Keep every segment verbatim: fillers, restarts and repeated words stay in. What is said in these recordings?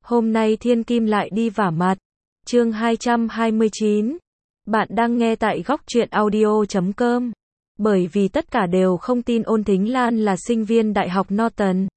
Hôm nay Thiên Kim lại đi vả mặt. Chương hai trăm hai mươi chín. Bạn đang nghe tại góc truyện audio chấm com. Bởi vì tất cả đều không tin Ôn Thính Lan là sinh viên Đại học Norton.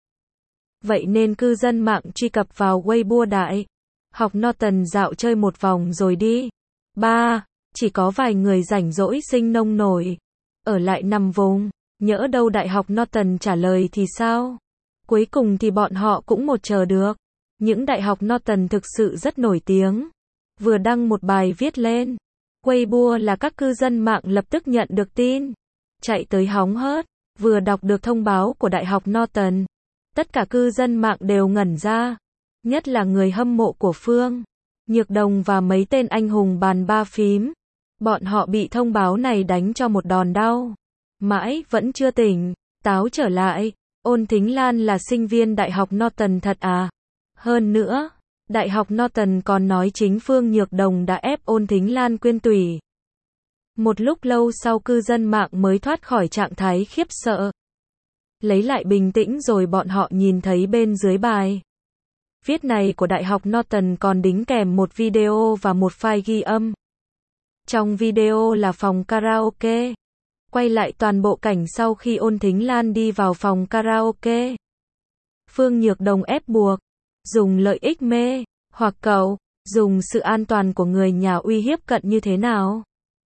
Vậy nên cư dân mạng truy cập vào Weibo Đại học Norton dạo chơi một vòng rồi đi. ba. Chỉ có vài người rảnh rỗi sinh nông nổi. Ở lại nằm vùng. Nhỡ đâu Đại học Norton trả lời thì sao? Cuối cùng thì bọn họ cũng một chờ được. Những đại học Norton thực sự rất nổi tiếng. Vừa đăng một bài viết lên Weibo là các cư dân mạng lập tức nhận được tin. Chạy tới hóng hớt. Vừa đọc được thông báo của Đại học Norton. Tất cả cư dân mạng đều ngẩn ra. Nhất là người hâm mộ của Phương Nhược Đồng và mấy tên anh hùng bàn ba phím. Bọn họ bị thông báo này đánh cho một đòn đau. Mãi vẫn chưa tỉnh táo trở lại. Ôn Thính Lan là sinh viên Đại học Norton thật à? Hơn nữa, Đại học Norton còn nói chính Phương Nhược Đồng đã ép Ôn Thính Lan quyên tủy. Một lúc lâu sau cư dân mạng mới thoát khỏi trạng thái khiếp sợ. Lấy lại bình tĩnh rồi bọn họ nhìn thấy bên dưới bài viết này của Đại học Norton còn đính kèm một video và một file ghi âm. Trong video là phòng karaoke. Quay lại toàn bộ cảnh sau khi Ôn Thính Lan đi vào phòng karaoke. Phương Nhược Đồng ép buộc, dùng lợi ích mê, hoặc cậu, dùng sự an toàn của người nhà uy hiếp cận như thế nào.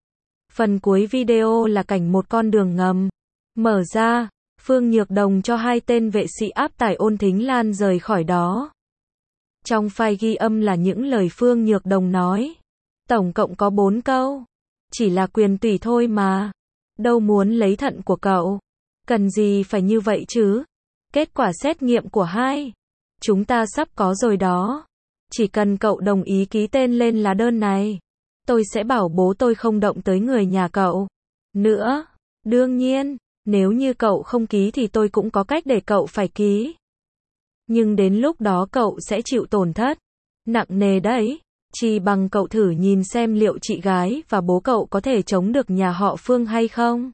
Phần cuối video là cảnh một con đường ngầm mở ra, Phương Nhược Đồng cho hai tên vệ sĩ áp tải Ôn Thính Lan rời khỏi đó. Trong file ghi âm là những lời Phương Nhược Đồng nói. Tổng cộng có bốn câu. Chỉ là quyền tùy thôi mà. Đâu muốn lấy thận của cậu. Cần gì phải như vậy chứ? Kết quả xét nghiệm của hai chúng ta sắp có rồi đó. Chỉ cần cậu đồng ý ký tên lên lá đơn này, tôi sẽ bảo bố tôi không động tới người nhà cậu nữa. Đương nhiên, nếu như cậu không ký thì tôi cũng có cách để cậu phải ký. Nhưng đến lúc đó cậu sẽ chịu tổn thất nặng nề đấy. Chỉ bằng cậu thử nhìn xem liệu chị gái và bố cậu có thể chống được nhà họ Phương hay không.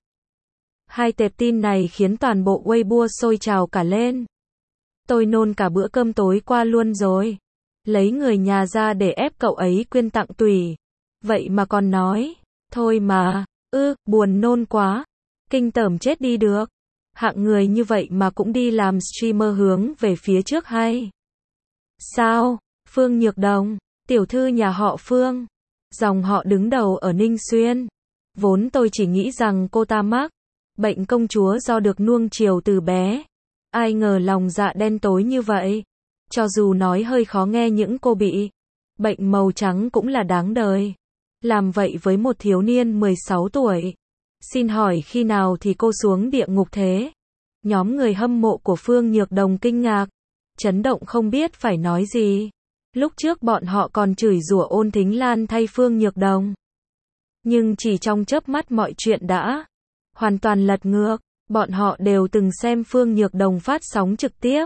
Hai tệp tin này khiến toàn bộ Weibo sôi trào cả lên. Tôi nôn cả bữa cơm tối qua luôn rồi. Lấy người nhà ra để ép cậu ấy quyên tặng tủy. Vậy mà còn nói, thôi mà, ư, buồn nôn quá. Kinh tởm chết đi được. Hạng người như vậy mà cũng đi làm streamer hướng về phía trước hay sao? Phương Nhược Đồng, tiểu thư nhà họ Phương, dòng họ đứng đầu ở Ninh Xuyên. Vốn tôi chỉ nghĩ rằng cô ta mắc bệnh công chúa do được nuông chiều từ bé. Ai ngờ lòng dạ đen tối như vậy. Cho dù nói hơi khó nghe những cô bị bệnh màu trắng cũng là đáng đời. Làm vậy với một thiếu niên mười sáu tuổi. Xin hỏi khi nào thì cô xuống địa ngục thế? Nhóm người hâm mộ của Phương Nhược Đồng kinh ngạc, chấn động không biết phải nói gì. Lúc trước bọn họ còn chửi rủa Ôn Thính Lan thay Phương Nhược Đồng. Nhưng chỉ trong chớp mắt mọi chuyện đã hoàn toàn lật ngược. Bọn họ đều từng xem Phương Nhược Đồng phát sóng trực tiếp.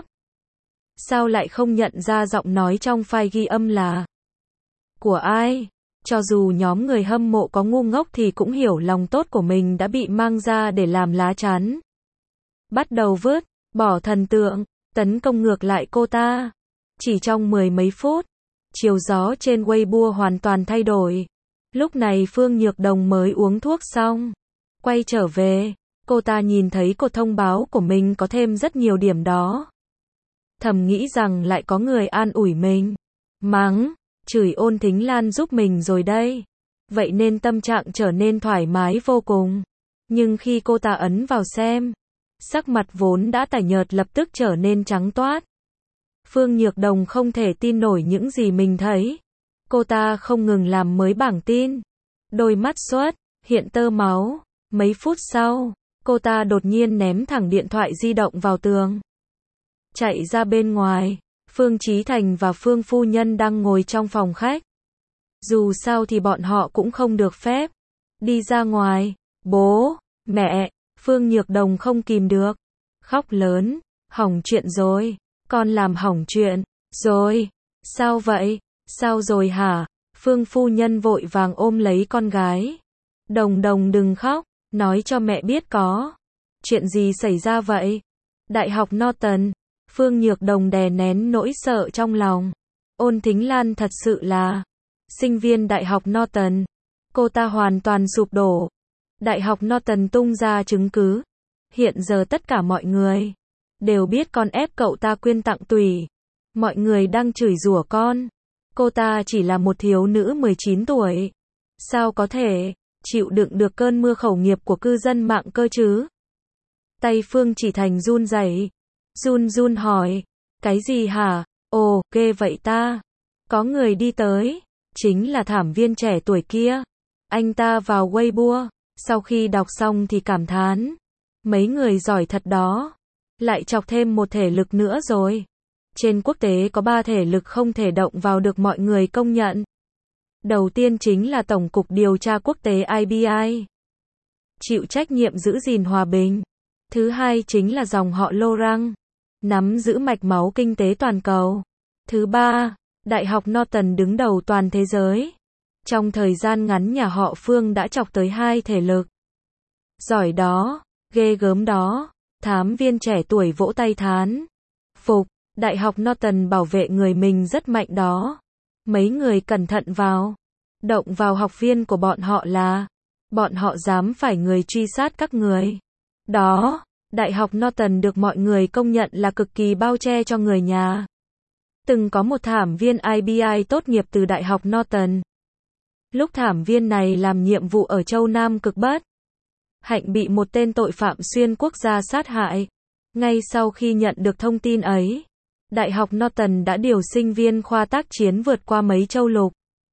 Sao lại không nhận ra giọng nói trong file ghi âm là của ai? Cho dù nhóm người hâm mộ có ngu ngốc thì cũng hiểu lòng tốt của mình đã bị mang ra để làm lá chắn. Bắt đầu vứt bỏ thần tượng, tấn công ngược lại cô ta. Chỉ trong mười mấy phút, chiều gió trên Weibo hoàn toàn thay đổi. Lúc này Phương Nhược Đồng mới uống thuốc xong, quay trở về, cô ta nhìn thấy cột thông báo của mình có thêm rất nhiều điểm đó. Thầm nghĩ rằng lại có người an ủi mình, mắng, chửi Ôn Thính Lan giúp mình rồi đây. Vậy nên tâm trạng trở nên thoải mái vô cùng. Nhưng khi cô ta ấn vào xem, sắc mặt vốn đã tái nhợt lập tức trở nên trắng toát. Phương Nhược Đồng không thể tin nổi những gì mình thấy. Cô ta không ngừng làm mới bảng tin. Đôi mắt xuất hiện tơ máu. Mấy phút sau, cô ta đột nhiên ném thẳng điện thoại di động vào tường. Chạy ra bên ngoài, Phương Chí Thành và Phương Phu Nhân đang ngồi trong phòng khách. Dù sao thì bọn họ cũng không được phép đi ra ngoài. Bố, mẹ, Phương Nhược Đồng không kìm được, khóc lớn, hỏng chuyện rồi, con làm hỏng chuyện rồi. Sao vậy? Sao rồi hả? Phương Phu Nhân vội vàng ôm lấy con gái. Đồng Đồng đừng khóc, nói cho mẹ biết có chuyện gì xảy ra vậy. Đại học Norton, Phương Nhược Đồng đè nén nỗi sợ trong lòng. Ôn Thính Lan thật sự là sinh viên Đại học Norton. Cô ta hoàn toàn sụp đổ. Đại học Norton tung ra chứng cứ. Hiện giờ tất cả mọi người đều biết con ép cậu ta quyên tặng tủy. Mọi người đang chửi rủa con. Cô ta chỉ là một thiếu nữ mười chín tuổi. Sao có thể chịu đựng được cơn mưa khẩu nghiệp của cư dân mạng cơ chứ? Tay Phương Chỉ Thành run rẩy, run run hỏi, cái gì hả? Ồ, ghê vậy ta. Có người đi tới, chính là thảm viên trẻ tuổi kia. Anh ta vào Weibo, sau khi đọc xong thì cảm thán, mấy người giỏi thật đó. Lại chọc thêm một thể lực nữa rồi. Trên quốc tế có ba thể lực không thể động vào được mọi người công nhận. Đầu tiên chính là Tổng cục Điều tra Quốc tế I B I. Chịu trách nhiệm giữ gìn hòa bình. Thứ hai chính là dòng họ Laurent. Nắm giữ mạch máu kinh tế toàn cầu. Thứ ba, Đại học Norton đứng đầu toàn thế giới. Trong thời gian ngắn nhà họ Phương đã chọc tới hai thể lực. Giỏi đó, ghê gớm đó. Thám viên trẻ tuổi vỗ tay thán. Phục, Đại học Norton bảo vệ người mình rất mạnh đó. Mấy người cẩn thận vào. Động vào học viên của bọn họ là. Bọn họ dám phải người truy sát các người. Đó, Đại học Norton được mọi người công nhận là cực kỳ bao che cho người nhà. Từng có một thảm viên I B I tốt nghiệp từ Đại học Norton. Lúc thảm viên này làm nhiệm vụ ở châu Nam cực Bắc, Hạnh bị một tên tội phạm xuyên quốc gia sát hại. Ngay sau khi nhận được thông tin ấy, Đại học Norton đã điều sinh viên khoa tác chiến vượt qua mấy châu lục.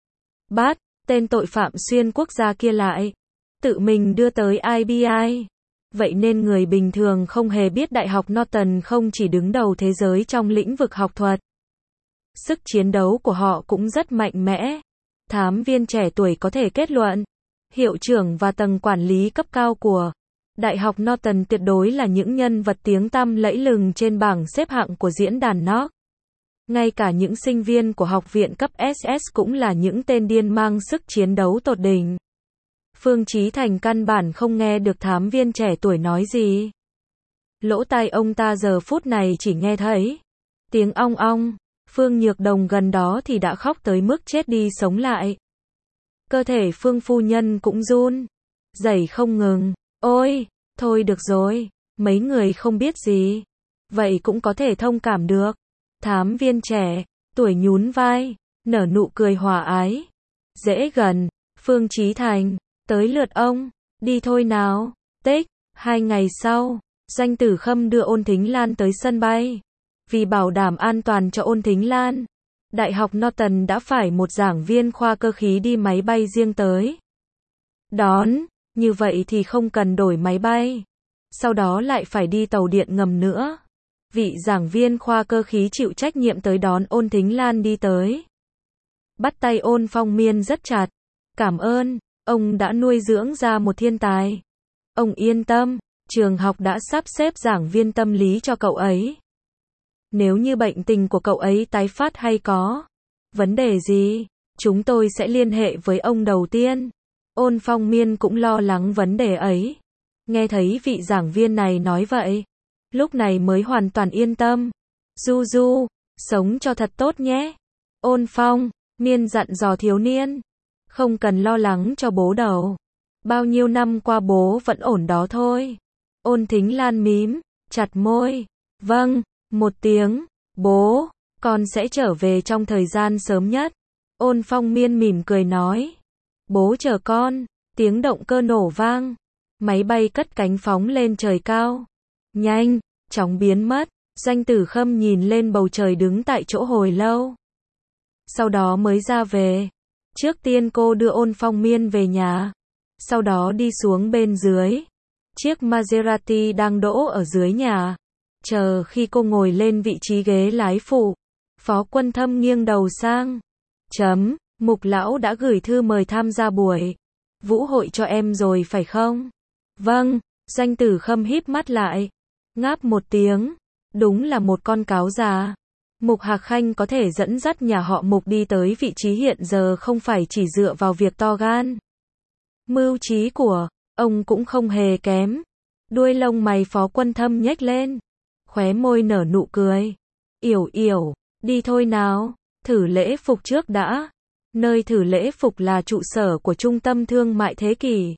Bắt tên tội phạm xuyên quốc gia kia lại, tự mình đưa tới I B I. Vậy nên người bình thường không hề biết Đại học Norton không chỉ đứng đầu thế giới trong lĩnh vực học thuật. Sức chiến đấu của họ cũng rất mạnh mẽ. Thám viên trẻ tuổi có thể kết luận, hiệu trưởng và tầng quản lý cấp cao của Đại học Norton tuyệt đối là những nhân vật tiếng tăm lẫy lừng trên bảng xếp hạng của diễn đàn N O C. Ngay cả những sinh viên của học viện cấp S S cũng là những tên điên mang sức chiến đấu tột đỉnh. Phương Chí Thành căn bản không nghe được thám viên trẻ tuổi nói gì. Lỗ tai ông ta giờ phút này chỉ nghe thấy tiếng ong ong. Phương Nhược Đồng gần đó thì đã khóc tới mức chết đi sống lại. Cơ thể Phương phu nhân cũng run rẩy không ngừng. Ôi, thôi được rồi, mấy người không biết gì. Vậy cũng có thể thông cảm được. Thám viên trẻ tuổi nhún vai, nở nụ cười hòa ái. Dễ gần, Phương Chí Thành, tới lượt ông, đi thôi nào. Tích, hai ngày sau, Doanh Tử Khâm đưa Ôn Thính Lan tới sân bay. Vì bảo đảm an toàn cho Ôn Thính Lan, Đại học Norton đã phải một giảng viên khoa cơ khí đi máy bay riêng tới đón, như vậy thì không cần đổi máy bay. Sau đó lại phải đi tàu điện ngầm nữa. Vị giảng viên khoa cơ khí chịu trách nhiệm tới đón Ôn Thính Lan đi tới. Bắt tay Ôn Phong Miên rất chặt. Cảm ơn, ông đã nuôi dưỡng ra một thiên tài. Ông yên tâm, trường học đã sắp xếp giảng viên tâm lý cho cậu ấy. Nếu như bệnh tình của cậu ấy tái phát hay có vấn đề gì, chúng tôi sẽ liên hệ với ông đầu tiên. Ôn Phong Miên cũng lo lắng vấn đề ấy. Nghe thấy vị giảng viên này nói vậy, lúc này mới hoàn toàn yên tâm. Du Du, sống cho thật tốt nhé. Ôn Phong Miên dặn dò thiếu niên. Không cần lo lắng cho bố đâu. Bao nhiêu năm qua bố vẫn ổn đó thôi. Ôn Thính Lan mím chặt môi. Vâng, một tiếng. Bố, con sẽ trở về trong thời gian sớm nhất. Ôn Phong Miên mỉm cười nói. Bố chờ con. Tiếng động cơ nổ vang. Máy bay cất cánh phóng lên trời cao. Nhanh, chóng biến mất. Doanh Tử Khâm nhìn lên bầu trời đứng tại chỗ hồi lâu. Sau đó mới ra về. Trước tiên cô đưa Ôn Phong Miên về nhà. Sau đó đi xuống bên dưới. Chiếc Maserati đang đỗ ở dưới nhà. Chờ khi cô ngồi lên vị trí ghế lái phụ, Phó Quân Thâm nghiêng đầu sang. Chấm, Mục lão đã gửi thư mời tham gia buổi vũ hội cho em rồi phải không? Vâng, Doanh Tử Khâm híp mắt lại. Ngáp một tiếng. Đúng là một con cáo già. Mục Hạc Khanh có thể dẫn dắt nhà họ Mục đi tới vị trí hiện giờ không phải chỉ dựa vào việc to gan. Mưu trí của ông cũng không hề kém. Đuôi lông mày Phó Quân Thâm nhếch lên. Khóe môi nở nụ cười. Yểu yểu, đi thôi nào. Thử lễ phục trước đã. Nơi thử lễ phục là trụ sở của trung tâm thương mại Thế Kỷ.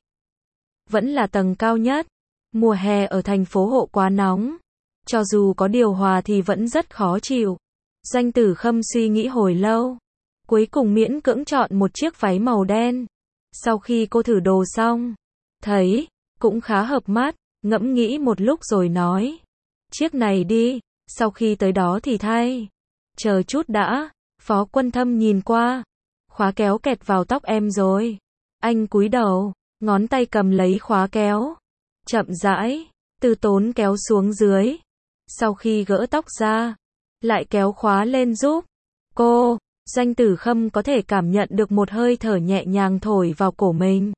Vẫn là tầng cao nhất. Mùa hè ở thành phố Hộ quá nóng. Cho dù có điều hòa thì vẫn rất khó chịu. Doanh Tử Khâm suy nghĩ hồi lâu. Cuối cùng miễn cưỡng chọn một chiếc váy màu đen. Sau khi cô thử đồ xong, thấy cũng khá hợp mắt, ngẫm nghĩ một lúc rồi nói. Chiếc này đi, sau khi tới đó thì thay. Chờ chút đã, Phó Quân Thâm nhìn qua. Khóa kéo kẹt vào tóc em rồi. Anh cúi đầu, ngón tay cầm lấy khóa kéo. Chậm rãi, từ tốn kéo xuống dưới. Sau khi gỡ tóc ra, lại kéo khóa lên giúp cô. Doanh Tử Khâm có thể cảm nhận được một hơi thở nhẹ nhàng thổi vào cổ mình.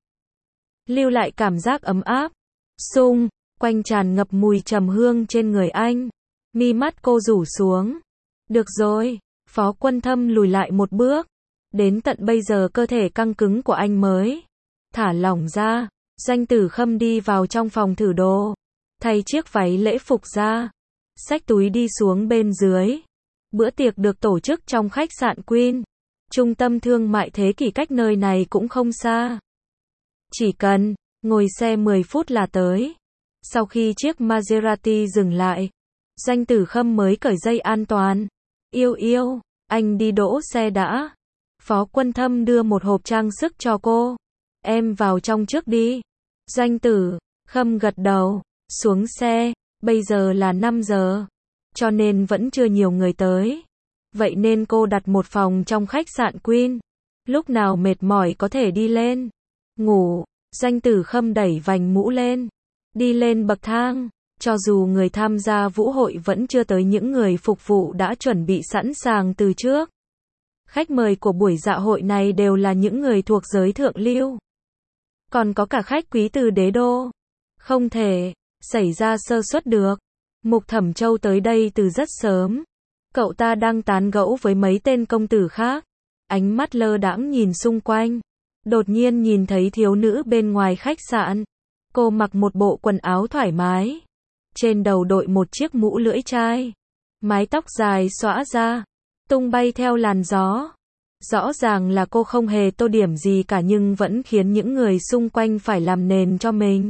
Lưu lại cảm giác ấm áp, xung quanh tràn ngập mùi trầm hương trên người anh. Mi mắt cô rủ xuống. Được rồi, Phó Quân Thâm lùi lại một bước. Đến tận bây giờ cơ thể căng cứng của anh mới thả lỏng ra. Doanh Tử Khâm đi vào trong phòng thử đồ, thay chiếc váy lễ phục ra, xách túi đi xuống bên dưới. Bữa tiệc được tổ chức trong khách sạn Queen. Trung tâm thương mại Thế Kỷ cách nơi này cũng không xa. Chỉ cần ngồi xe mười phút là tới. Sau khi chiếc Maserati dừng lại, Doanh Tử Khâm mới cởi dây an toàn. Yêu yêu, anh đi đỗ xe đã. Phó Quân Thâm đưa một hộp trang sức cho cô. Em vào trong trước đi. Doanh Tử Khâm gật đầu, xuống xe. Bây giờ là năm giờ, cho nên vẫn chưa nhiều người tới. Vậy nên cô đặt một phòng trong khách sạn Queen. Lúc nào mệt mỏi có thể đi lên ngủ. Doanh Tử Khâm đẩy vành mũ lên, đi lên bậc thang. Cho dù người tham gia vũ hội vẫn chưa tới, những người phục vụ đã chuẩn bị sẵn sàng từ trước. Khách mời của buổi dạ hội này đều là những người thuộc giới thượng lưu. Còn có cả khách quý từ đế đô. Không thể xảy ra sơ suất được. Mục Thẩm Châu tới đây từ rất sớm. Cậu ta đang tán gẫu với mấy tên công tử khác. Ánh mắt lơ đãng nhìn xung quanh. Đột nhiên nhìn thấy thiếu nữ bên ngoài khách sạn. Cô mặc một bộ quần áo thoải mái. Trên đầu đội một chiếc mũ lưỡi chai. Mái tóc dài xõa ra, tung bay theo làn gió. Rõ ràng là cô không hề tô điểm gì cả nhưng vẫn khiến những người xung quanh phải làm nền cho mình.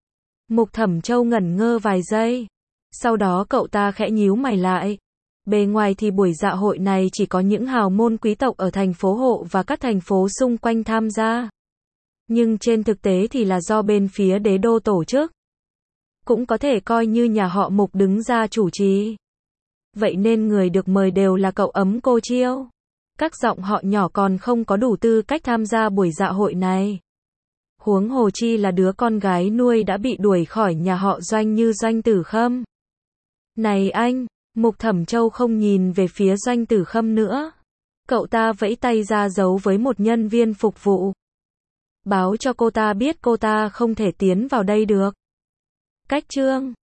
Mục Thẩm Châu ngẩn ngơ vài giây. Sau đó cậu ta khẽ nhíu mày lại. Bề ngoài thì buổi dạ hội này chỉ có những hào môn quý tộc ở thành phố Hộ và các thành phố xung quanh tham gia. Nhưng trên thực tế thì là do bên phía đế đô tổ chức. Cũng có thể coi như nhà họ Mục đứng ra chủ trì. Vậy nên người được mời đều là cậu ấm cô Chiêu. Các giọng họ nhỏ còn không có đủ tư cách tham gia buổi dạ hội này. Huống hồ chi là đứa con gái nuôi đã bị đuổi khỏi nhà họ Doanh như Doanh Tử Khâm. Này anh, Mục Thẩm Châu không nhìn về phía Doanh Tử Khâm nữa. Cậu ta vẫy tay ra dấu với một nhân viên phục vụ. Báo cho cô ta biết cô ta không thể tiến vào đây được. Cách trương.